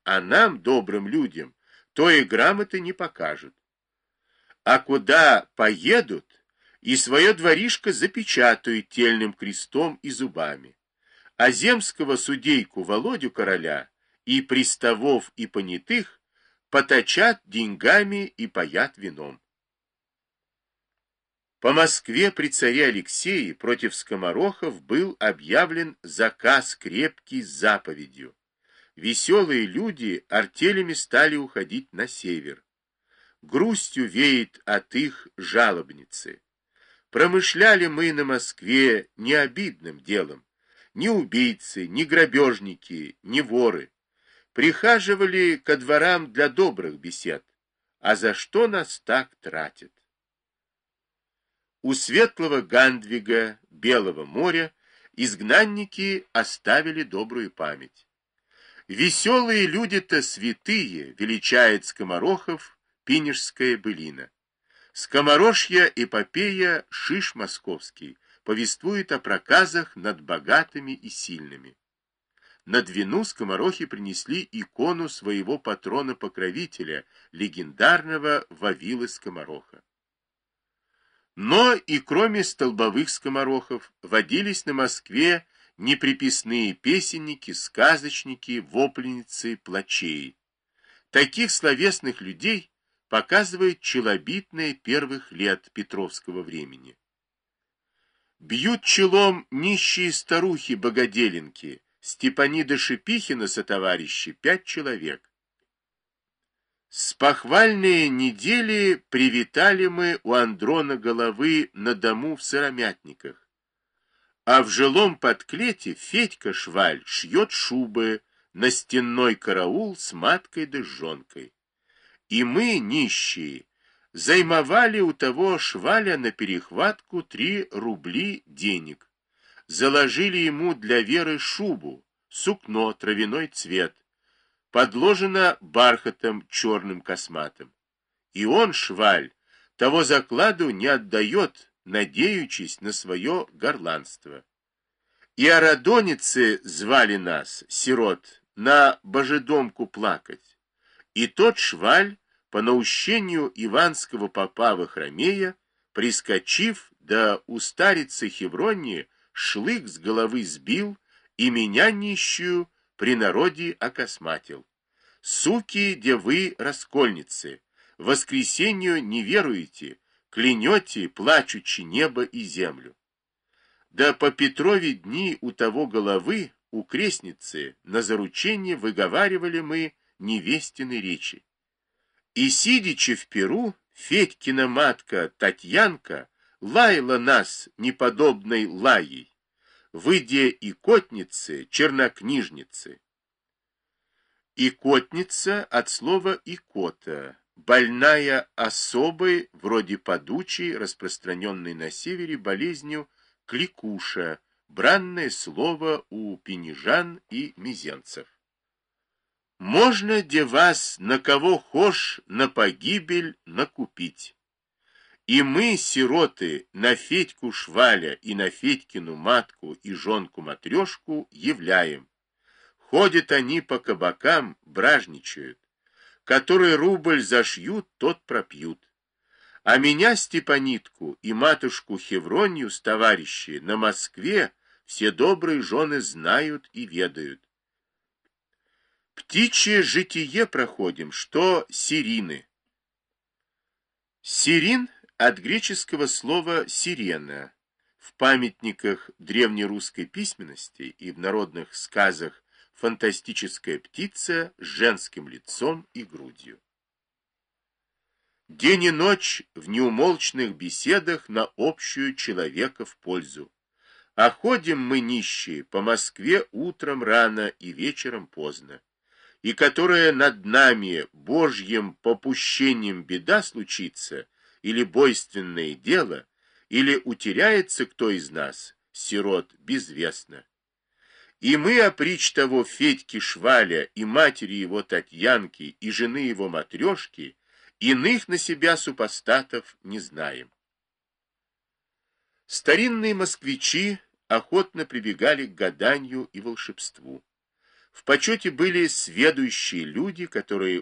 а нам, добрым людям, то и грамоты не покажут. А куда поедут, и свое дворишко запечатают тельным крестом и зубами. А земского судейку Володю короля и приставов и понятых поточат деньгами и поят вином. По Москве при царе Алексее против скоморохов был объявлен заказ крепкий с заповедью. Веселые люди артелями стали уходить на север. Грустью веет от их жалобницы. Промышляли мы на Москве не обидным делом. Ни убийцы, ни грабежники, ни воры. Прихаживали ко дворам для добрых бесед. А за что нас так тратят? У светлого Гандвига, Белого моря, изгнанники оставили добрую память. Веселые люди-то святые, величает скоморохов Пинежская былина. Скоморожья эпопея Шиш Московский повествует о проказах над богатыми и сильными. На Двину скоморохи принесли икону своего патрона-покровителя, легендарного Вавилы Скомороха. Но и кроме столбовых скоморохов водились на Москве неприписные песенники, сказочники, вопленницы, плачеи. Таких словесных людей показывает челобитное первых лет Петровского времени. Бьют челом нищие старухи-богоделенки, Степанида Шипихина сотоварищи 5 человек. С похвальные недели привитали мы у Андрона головы на дому в Сыромятниках, а в жилом подклете Федька Шваль шьет шубы на стенной караул с маткой да жонкой. И мы, нищие, займовали у того Шваля на перехватку 3 рубли денег. Заложили ему для Веры шубу, сукно, травяной цвет, подложено бархатом черным косматым. И он, Шваль, того закладу не отдает, надеючись на свое горланство. И арадоницы звали нас, сирот, на божедомку плакать. И тот Шваль, по наущению иванского попа Вахромея, прискочив, да у старицы Хевронии, шлык с головы сбил и меня нищую при народе окосматил. Суки, де вы раскольницы, воскресенью не веруете, клянете, плачучи небо и землю. Да по Петрове дни у того головы, у крестницы, на заручение выговаривали мы невестины речи. И, сидячи в перу, Федькина матка Татьянка лаяла нас неподобной лаей, выйдя икотницы, чернокнижницы. Икотница от слова икота, больная особой, вроде подучей, распространенной на севере болезнью кликуша, бранное слово у пенежан и мизенцев. Можно де вас на кого хошь на погибель накупить. И мы, сироты, на Федьку Шваля и на Федькину матку и жонку-матрешку являем. Ходят они по кабакам, бражничают. Который рубль зашьют, тот пропьют. А меня, Степанитку, и матушку Хевронью с товарищи на Москве все добрые жены знают и ведают. Птичье житие проходим, что сирины. Сирин от греческого слова «сирена». В памятниках древнерусской письменности и в народных сказах фантастическая птица с женским лицом и грудью. День и ночь в неумолчных беседах на общую человека в пользу. А ходим мы нищие по Москве утром рано и вечером поздно. И которая над нами Божьим попущением беда случится, или бойственное дело, или утеряется кто из нас, сирот, безвестно. И мы, опричь того Федьки Шваля и матери его Татьянки и жены его матрешки, иных на себя супостатов не знаем. Старинные москвичи охотно прибегали к гаданию и волшебству. В почете были сведущие люди, которые